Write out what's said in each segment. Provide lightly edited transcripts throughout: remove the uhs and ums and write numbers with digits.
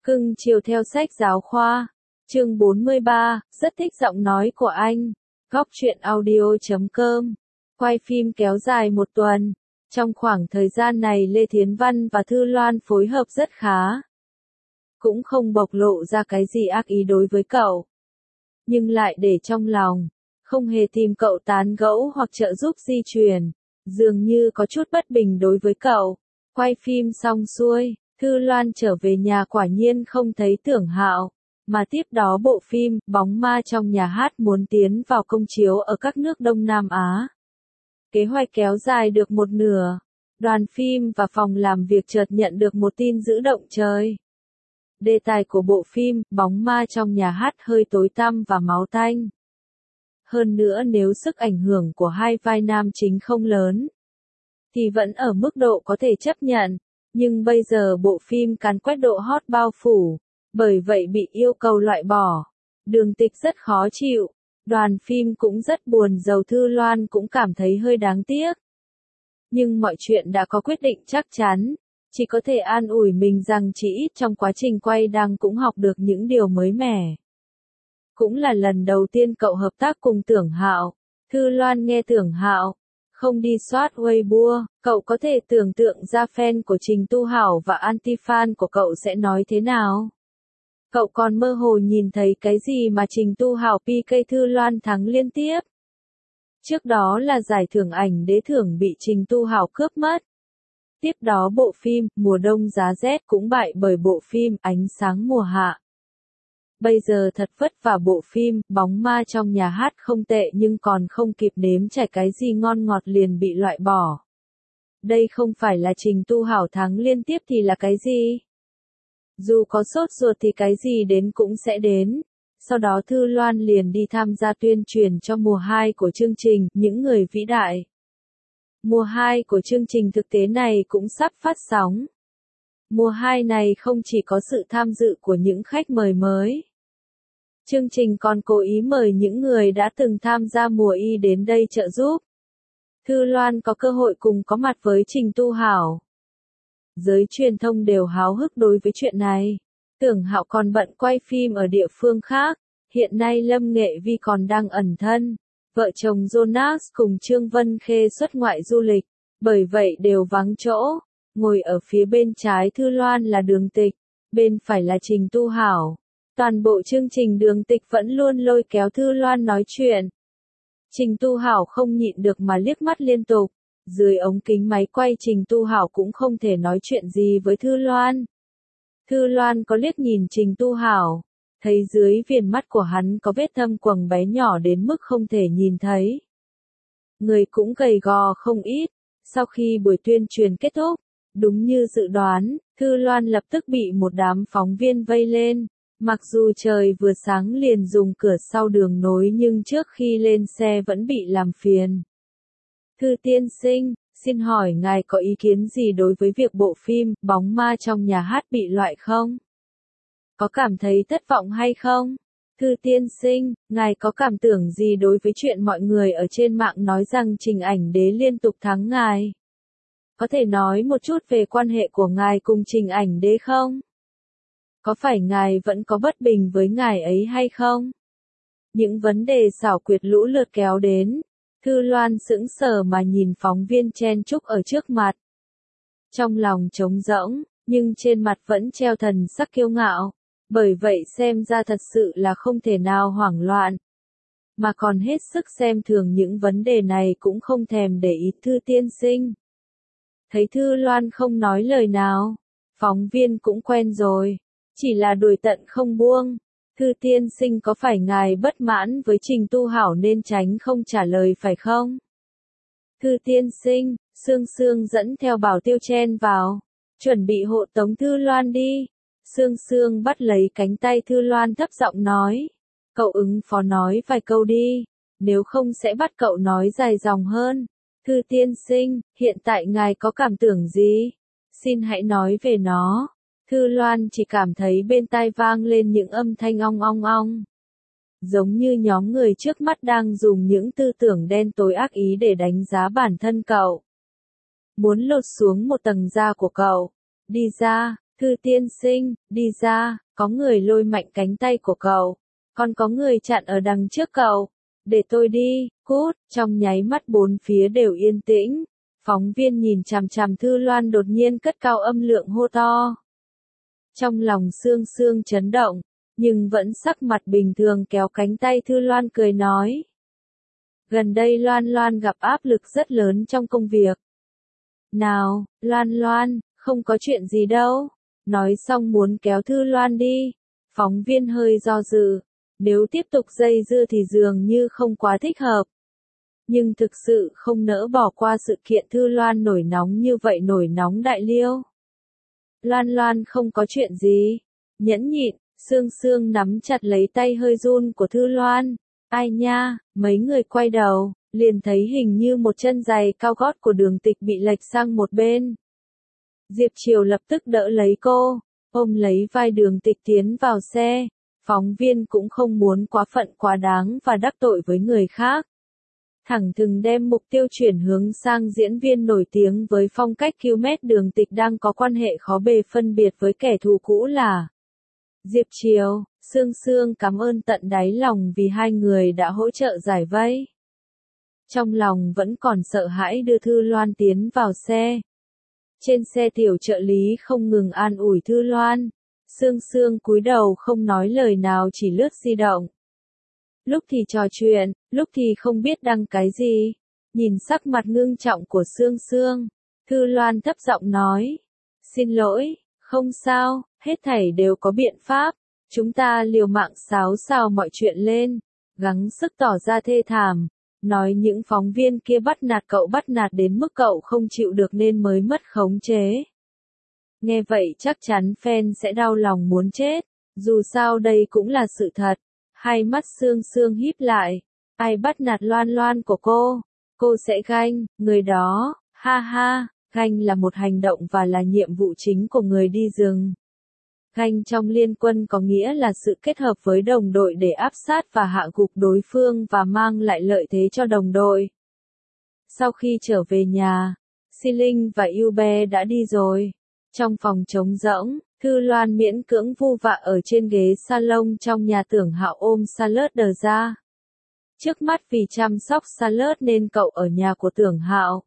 Cưng chiều theo sách giáo khoa. Chương 43, rất thích giọng nói của anh. Góc truyện audio.com. Quay phim kéo dài 1 tuần. Trong khoảng thời gian này Lê Thiến Văn và Thư Loan phối hợp rất khá. Cũng không bộc lộ ra cái gì ác ý đối với cậu. Nhưng lại để trong lòng. Không hề tìm cậu tán gẫu hoặc trợ giúp di chuyển. Dường như có chút bất bình đối với cậu. Quay phim xong xuôi, Thư Loan trở về nhà quả nhiên không thấy Tưởng Hạo. Mà tiếp đó bộ phim Bóng Ma trong nhà hát muốn tiến vào công chiếu ở các nước Đông Nam Á. Kế hoạch kéo dài được một nửa. Đoàn phim và phòng làm việc chợt nhận được một tin dữ động trời. Đề tài của bộ phim Bóng Ma trong nhà hát hơi tối tăm và máu tanh. Hơn nữa nếu sức ảnh hưởng của hai vai nam chính không lớn, thì vẫn ở mức độ có thể chấp nhận. Nhưng bây giờ bộ phim càn quét độ hot bao phủ, bởi vậy bị yêu cầu loại bỏ. Đường Tịch rất khó chịu, đoàn phim cũng rất buồn giàu, Thư Loan cũng cảm thấy hơi đáng tiếc. Nhưng mọi chuyện đã có quyết định chắc chắn, chỉ có thể an ủi mình rằng chỉ ít trong quá trình quay đang cũng học được những điều mới mẻ. Cũng là lần đầu tiên cậu hợp tác cùng Tưởng Hạo. Thư Loan nghe Tưởng Hạo không đi soát Weibo, cậu có thể tưởng tượng ra fan của Trình Tu Hảo và anti-fan của cậu sẽ nói thế nào. Cậu còn mơ hồ nhìn thấy cái gì mà Trình Tu Hảo PK Thư Loan thắng liên tiếp. Trước đó là giải thưởng ảnh đế thưởng bị Trình Tu Hảo cướp mất. Tiếp đó bộ phim Mùa Đông Giá Rét cũng bại bởi bộ phim Ánh Sáng Mùa Hạ. Bây giờ thật vất vả, bộ phim Bóng Ma trong nhà hát không tệ nhưng còn không kịp nếm trải cái gì ngon ngọt liền bị loại bỏ. Đây không phải là Trình Tu Hảo thắng liên tiếp thì là cái gì? Dù có sốt ruột thì cái gì đến cũng sẽ đến. Sau đó Thư Loan liền đi tham gia tuyên truyền cho mùa 2 của chương trình Những Người Vĩ Đại. Mùa 2 của chương trình thực tế này cũng sắp phát sóng. Mùa 2 này không chỉ có sự tham dự của những khách mời mới. Chương trình còn cố ý mời những người đã từng tham gia mùa Y đến đây trợ giúp. Thư Loan có cơ hội cùng có mặt với Trình Tu Hảo. Giới truyền thông đều háo hức đối với chuyện này. Tưởng Hạo còn bận quay phim ở địa phương khác. Hiện nay Lâm Nghệ Vi còn đang ẩn thân. Vợ chồng Jonas cùng Trương Vân Khê xuất ngoại du lịch. Bởi vậy đều vắng chỗ. Ngồi ở phía bên trái Thư Loan là Đường Tịch. Bên phải là Trình Tu Hảo. Toàn bộ chương trình Đường Tịch vẫn luôn lôi kéo Thư Loan nói chuyện. Trình Tu Hảo không nhịn được mà liếc mắt liên tục. Dưới ống kính máy quay Trình Tu Hảo cũng không thể nói chuyện gì với Thư Loan. Thư Loan có liếc nhìn Trình Tu Hảo. Thấy dưới viền mắt của hắn có vết thâm quầng bé nhỏ đến mức không thể nhìn thấy. Người cũng gầy gò không ít. Sau khi buổi tuyên truyền kết thúc, đúng như dự đoán, Thư Loan lập tức bị một đám phóng viên vây lên. Mặc dù trời vừa sáng liền dùng cửa sau đường nối nhưng trước khi lên xe vẫn bị làm phiền. Thư tiên sinh, xin hỏi ngài có ý kiến gì đối với việc bộ phim Bóng Ma trong nhà hát bị loại không? Có cảm thấy thất vọng hay không? Thư tiên sinh, ngài có cảm tưởng gì đối với chuyện mọi người ở trên mạng nói rằng Trình Ảnh Đế liên tục thắng ngài? Có thể nói một chút về quan hệ của ngài cùng Trình Ảnh Đế không? Có phải ngài vẫn có bất bình với ngài ấy hay không? Những vấn đề xảo quyệt lũ lượt kéo đến. Thư Loan sững sờ mà nhìn phóng viên chen chúc ở trước mặt. Trong lòng trống rỗng, nhưng trên mặt vẫn treo thần sắc kiêu ngạo. Bởi vậy xem ra thật sự là không thể nào hoảng loạn. Mà còn hết sức xem thường những vấn đề này cũng không thèm để ý. Thư tiên sinh. Thấy Thư Loan không nói lời nào. Phóng viên cũng quen rồi. Chỉ là đuổi tận không buông. Thư tiên sinh, có phải ngài bất mãn với Trình Tu Hảo nên tránh không trả lời phải không? Thư tiên sinh, Sương Sương dẫn theo bảo tiêu chen vào. Chuẩn bị hộ tống Thư Loan đi. Sương Sương bắt lấy cánh tay Thư Loan thấp giọng nói. Cậu ứng phó nói vài câu đi. Nếu không sẽ bắt cậu nói dài dòng hơn. Thư tiên sinh, hiện tại ngài có cảm tưởng gì? Xin hãy nói về nó. Thư Loan chỉ cảm thấy bên tai vang lên những âm thanh ong ong ong. Giống như nhóm người trước mắt đang dùng những tư tưởng đen tối ác ý để đánh giá bản thân cậu. Muốn lột xuống một tầng da của cậu. Đi ra, Thư tiên sinh, đi ra, có người lôi mạnh cánh tay của cậu. Còn có người chặn ở đằng trước cậu. Để tôi đi, cút, trong nháy mắt bốn phía đều yên tĩnh. Phóng viên nhìn chằm chằm Thư Loan đột nhiên cất cao âm lượng hô to. Trong lòng Sương Sương chấn động, nhưng vẫn sắc mặt bình thường kéo cánh tay Thư Loan cười nói. Gần đây Loan Loan gặp áp lực rất lớn trong công việc. Nào, Loan Loan, không có chuyện gì đâu. Nói xong muốn kéo Thư Loan đi. Phóng viên hơi do dự. Nếu tiếp tục dây dưa thì dường như không quá thích hợp. Nhưng thực sự không nỡ bỏ qua sự kiện Thư Loan nổi nóng như vậy nổi nóng đại liêu. Loan Loan không có chuyện gì. Nhẫn nhịn, Sương Sương nắm chặt lấy tay hơi run của Thư Loan. Ai nha, mấy người quay đầu, liền thấy hình như một chân giày cao gót của Đường Tịch bị lệch sang một bên. Diệp Triều lập tức đỡ lấy cô, ôm lấy vai Đường Tịch tiến vào xe. Phóng viên cũng không muốn quá phận quá đáng và đắc tội với người khác. Thẳng thừng đem mục tiêu chuyển hướng sang diễn viên nổi tiếng với phong cách Q-met. Đường Tịch đang có quan hệ khó bề phân biệt với kẻ thù cũ là Diệp Triều. Sương Sương cảm ơn tận đáy lòng vì hai người đã hỗ trợ giải vây. Trong lòng vẫn còn sợ hãi đưa Thư Loan tiến vào xe. Trên xe tiểu trợ lý không ngừng an ủi Thư Loan. Sương Sương cúi đầu không nói lời nào chỉ lướt di động. Lúc thì trò chuyện, lúc thì không biết đăng cái gì. Nhìn sắc mặt ngưng trọng của Sương Sương, Thư Loan thấp giọng nói. Xin lỗi, không sao, hết thảy đều có biện pháp. Chúng ta liều mạng xáo xào mọi chuyện lên, gắng sức tỏ ra thê thảm. Nói những phóng viên kia bắt nạt đến mức cậu không chịu được nên mới mất khống chế. Nghe vậy chắc chắn fan sẽ đau lòng muốn chết, dù sao đây cũng là sự thật. Hai mắt Sương Sương híp lại, ai bắt nạt Loan Loan của cô sẽ ganh, người đó, ha ha, ganh là một hành động và là nhiệm vụ chính của người đi rừng. Ganh trong liên quân có nghĩa là sự kết hợp với đồng đội để áp sát và hạ gục đối phương và mang lại lợi thế cho đồng đội. Sau khi trở về nhà, Si Linh và Yube đã đi rồi. Trong phòng trống rỗng, Thư Loan miễn cưỡng vu vạ ở trên ghế salon trong nhà Tưởng Hạo ôm Salad đờ ra. Trước mắt vì chăm sóc Salad nên cậu ở nhà của Tưởng Hạo.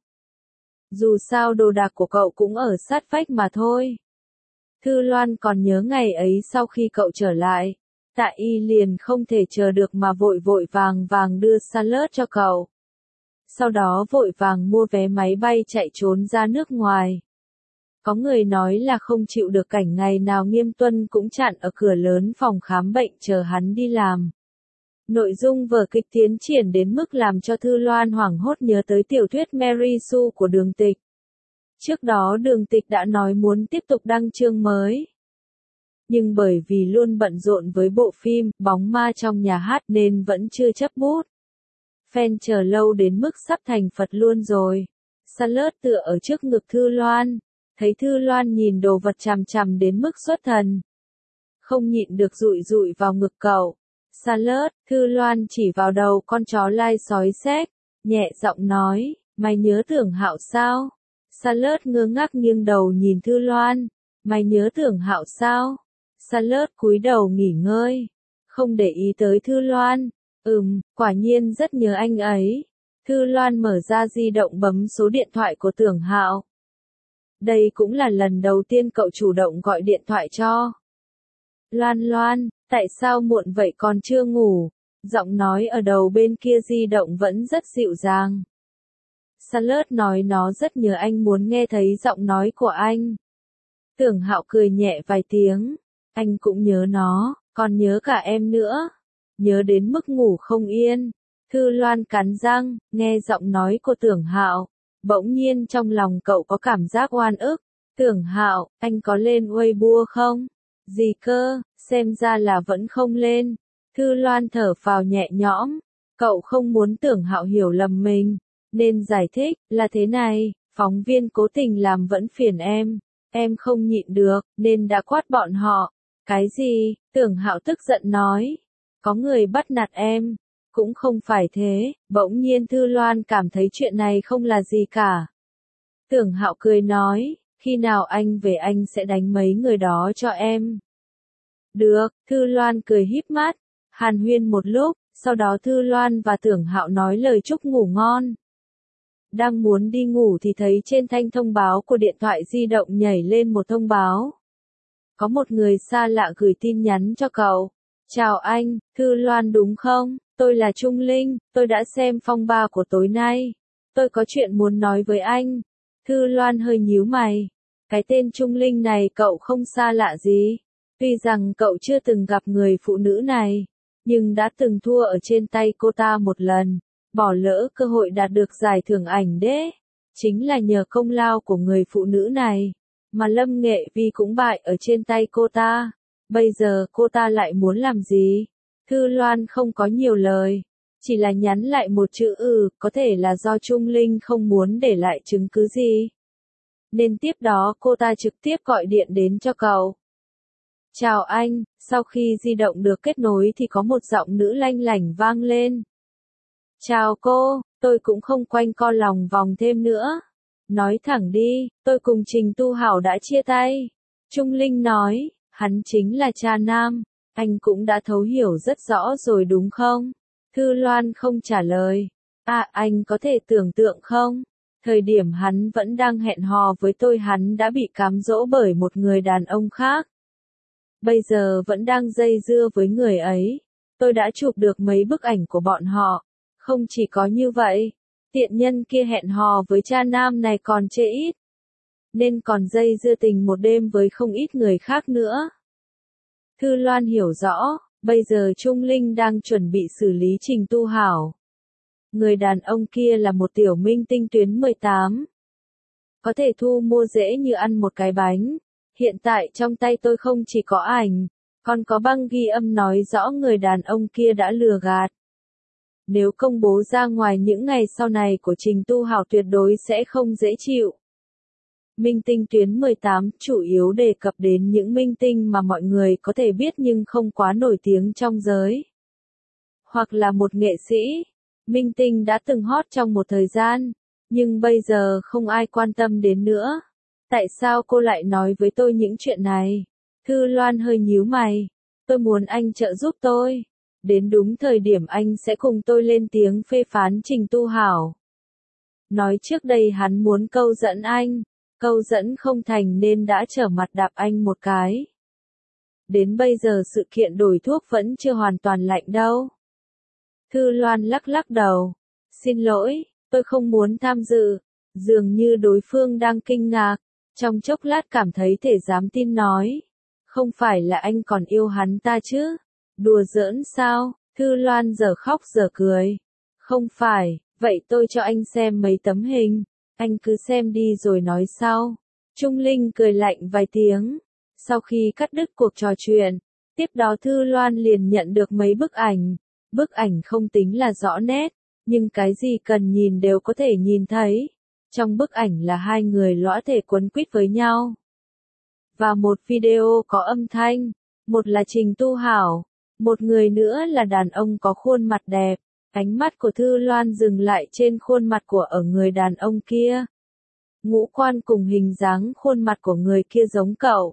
Dù sao đồ đạc của cậu cũng ở sát vách mà thôi. Thư Loan còn nhớ ngày ấy sau khi cậu trở lại, Tạ Y liền không thể chờ được mà vội vội vàng đưa Salad cho cậu. Sau đó vội vàng mua vé máy bay chạy trốn ra nước ngoài. Có người nói là không chịu được cảnh ngày nào Nghiêm Tuân cũng chặn ở cửa lớn phòng khám bệnh chờ hắn đi làm. Nội dung vở kịch tiến triển đến mức làm cho Thư Loan hoảng hốt nhớ tới tiểu thuyết Mary Sue của Đường Tịch. Trước đó Đường Tịch đã nói muốn tiếp tục đăng chương mới. Nhưng bởi vì luôn bận rộn với bộ phim Bóng Ma trong nhà hát nên vẫn chưa chấp bút. Fan chờ lâu đến mức sắp thành Phật luôn rồi. Salad tựa ở trước ngực Thư Loan. Thấy Thư Loan nhìn đồ vật chằm chằm đến mức xuất thần. Không nhịn được dụi vào ngực cậu. Salad, Thư Loan chỉ vào đầu con chó lai sói xếch, nhẹ giọng nói, mày nhớ Tưởng Hạo sao? Salad ngơ ngác nghiêng đầu nhìn Thư Loan, mày nhớ Tưởng Hạo sao? Salad cúi đầu nghỉ ngơi, không để ý tới Thư Loan, quả nhiên rất nhớ anh ấy. Thư Loan mở ra di động bấm số điện thoại của Tưởng Hạo. Đây cũng là lần đầu tiên cậu chủ động gọi điện thoại cho. Loan Loan, tại sao muộn vậy còn chưa ngủ? Giọng nói ở đầu bên kia di động vẫn rất dịu dàng. Salad nói nó rất nhớ anh muốn nghe thấy giọng nói của anh. Tưởng Hạo cười nhẹ vài tiếng. Anh cũng nhớ nó, còn nhớ cả em nữa. Nhớ đến mức ngủ không yên. Thư Loan cắn răng, nghe giọng nói của Tưởng Hạo. Bỗng nhiên trong lòng cậu có cảm giác oan ức. Tưởng Hạo, anh có lên Weibo không? Gì cơ, xem ra là vẫn không lên. Thư Loan thở phào nhẹ nhõm. Cậu không muốn Tưởng Hạo hiểu lầm mình. Nên giải thích, là thế này, phóng viên cố tình làm vẫn phiền em không nhịn được, nên đã quát bọn họ. Cái gì? Tưởng Hạo tức giận nói. Có người bắt nạt em. Cũng không phải thế, bỗng nhiên Thư Loan cảm thấy chuyện này không là gì cả. Tưởng Hạo cười nói, Khi nào anh về anh sẽ đánh mấy người đó cho em. Được, Thư Loan cười híp mắt, hàn huyên một lúc, sau đó Thư Loan và Tưởng Hạo nói lời chúc ngủ ngon. Đang muốn đi ngủ thì thấy trên thanh thông báo của điện thoại di động nhảy lên một thông báo. Có một người xa lạ gửi tin nhắn cho cậu. Chào anh, Thư Loan đúng không? Tôi là Trung Linh, tôi đã xem phong ba của tối nay. Tôi có chuyện muốn nói với anh. Thư Loan hơi nhíu mày. Cái tên Trung Linh này cậu không xa lạ gì. Tuy rằng cậu chưa từng gặp người phụ nữ này, nhưng đã từng thua ở trên tay cô ta một lần, bỏ lỡ cơ hội đạt được giải thưởng ảnh đế. Chính là nhờ công lao của người phụ nữ này, mà Lâm Nghệ Vi cũng bại ở trên tay cô ta. Bây giờ cô ta lại muốn làm gì? Thư Loan không có nhiều lời, chỉ là nhắn lại một chữ có thể là do Trung Linh không muốn để lại chứng cứ gì. Nên tiếp đó cô ta trực tiếp gọi điện đến cho cậu. Chào anh, sau khi di động được kết nối thì có một giọng nữ lanh lảnh vang lên. Chào cô, tôi cũng không quanh co lòng vòng thêm nữa. Nói thẳng đi, tôi cùng Trình Tu Hảo đã chia tay. Trung Linh nói, hắn chính là cha nam, anh cũng đã thấu hiểu rất rõ rồi đúng không? Thư Loan không trả lời. Anh có thể tưởng tượng không? Thời điểm hắn vẫn đang hẹn hò với tôi hắn đã bị cám dỗ bởi một người đàn ông khác. Bây giờ vẫn đang dây dưa với người ấy. Tôi đã chụp được mấy bức ảnh của bọn họ. Không chỉ có như vậy, tiện nhân kia hẹn hò với cha nam này còn chê ít. Nên còn dây dưa tình một đêm với không ít người khác nữa. Thư Loan hiểu rõ, bây giờ Trung Linh đang chuẩn bị xử lý Trình Tu Hảo. Người đàn ông kia là một tiểu minh tinh tuyến 18. Có thể thu mua dễ như ăn một cái bánh. Hiện tại trong tay tôi không chỉ có ảnh, còn có băng ghi âm nói rõ người đàn ông kia đã lừa gạt. Nếu công bố ra ngoài những ngày sau này của Trình Tu Hảo tuyệt đối sẽ không dễ chịu. Minh tinh tuyến 18 chủ yếu đề cập đến những minh tinh mà mọi người có thể biết nhưng không quá nổi tiếng trong giới. Hoặc là một nghệ sĩ, minh tinh đã từng hot trong một thời gian, nhưng bây giờ không ai quan tâm đến nữa. Tại sao cô lại nói với tôi những chuyện này? Thư Loan hơi nhíu mày. Tôi muốn anh trợ giúp tôi. Đến đúng thời điểm anh sẽ cùng tôi lên tiếng phê phán Trình Tu Hảo. Nói trước đây hắn muốn câu dẫn anh. Câu dẫn không thành nên đã trở mặt đạp anh một cái. Đến bây giờ sự kiện đổi thuốc vẫn chưa hoàn toàn lạnh đâu. Thư Loan lắc lắc đầu. Xin lỗi, tôi không muốn tham dự. Dường như đối phương đang kinh ngạc. Trong chốc lát cảm thấy thể dám tin nói. Không phải là anh còn yêu hắn ta chứ? Đùa giỡn sao? Thư Loan giờ khóc giờ cười. Không phải, vậy tôi cho anh xem mấy tấm hình. Anh cứ xem đi rồi nói sau. Trung Linh cười lạnh vài tiếng. Sau khi cắt đứt cuộc trò chuyện, tiếp đó Thư Loan liền nhận được mấy bức ảnh. Bức ảnh không tính là rõ nét, nhưng cái gì cần nhìn đều có thể nhìn thấy. Trong bức ảnh là hai người lõa thể quấn quýt với nhau. Và một video có âm thanh, một là Trình Tu Hảo, một người nữa là đàn ông có khuôn mặt đẹp. Ánh mắt của Thư Loan dừng lại trên khuôn mặt của ở người đàn ông kia. Ngũ quan cùng hình dáng khuôn mặt của người kia giống cậu.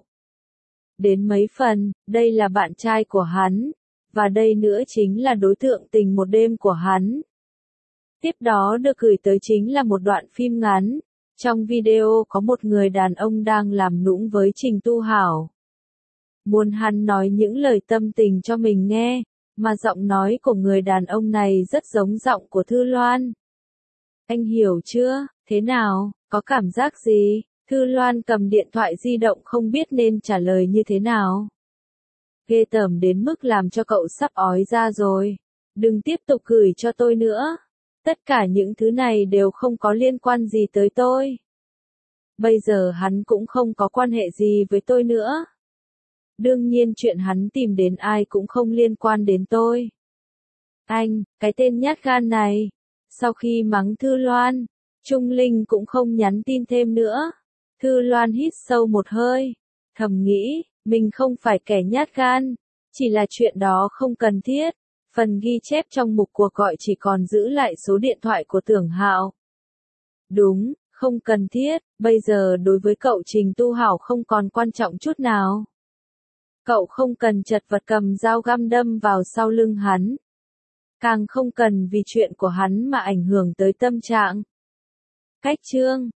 Đến mấy phần, đây là bạn trai của hắn, và đây nữa chính là đối tượng tình một đêm của hắn. Tiếp đó được gửi tới chính là một đoạn phim ngắn. Trong video có một người đàn ông đang làm nũng với Trình Tu Hảo. Muốn hắn nói những lời tâm tình cho mình nghe, mà giọng nói của người đàn ông này rất giống giọng của Thư Loan. Anh hiểu chưa? Thế nào? Có cảm giác gì? Thư Loan cầm điện thoại di động không biết nên trả lời như thế nào. Ghê tởm đến mức làm cho cậu sắp ói ra rồi. Đừng tiếp tục gửi cho tôi nữa. Tất cả những thứ này đều không có liên quan gì tới tôi. Bây giờ hắn cũng không có quan hệ gì với tôi nữa. Đương nhiên chuyện hắn tìm đến ai cũng không liên quan đến tôi. Anh, cái tên nhát gan này. Sau khi mắng Thư Loan, Trung Linh cũng không nhắn tin thêm nữa. Thư Loan hít sâu một hơi. Thầm nghĩ, mình không phải kẻ nhát gan. Chỉ là chuyện đó không cần thiết. Phần ghi chép trong mục cuộc gọi chỉ còn giữ lại số điện thoại của Tưởng Hạo. Đúng, Không cần thiết, bây giờ đối với cậu Trình Tu Hảo không còn quan trọng chút nào. Cậu không cần chật vật cầm dao găm đâm vào sau lưng hắn. Càng không cần vì chuyện của hắn mà ảnh hưởng tới tâm trạng. Cách chương